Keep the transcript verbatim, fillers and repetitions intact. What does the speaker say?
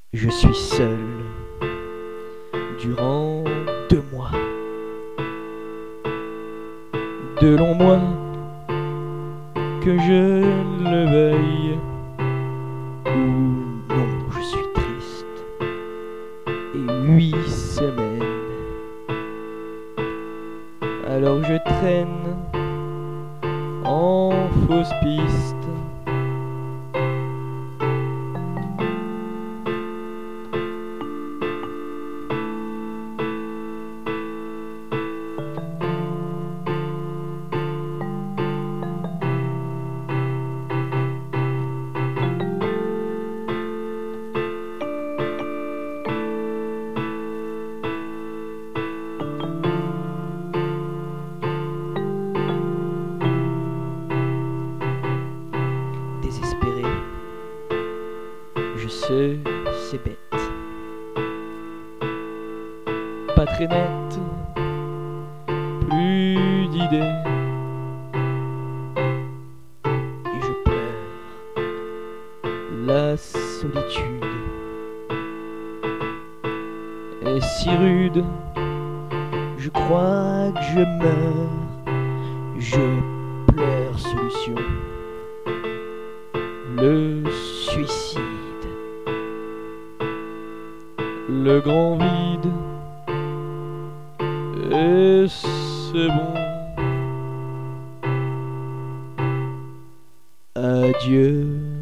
Je suis seul durant deux mois, de longs mois que je le veuille ou non, je suis triste et huit semaines. Alors je traîne en fausse piste. Désespéré, je sais, c'est bête, pas très net, plus d'idées, et je pleure la solitude est si rude, je crois que je meurs, je pleure solution. Le suicide, le grand vide, et c'est bon. Adieu.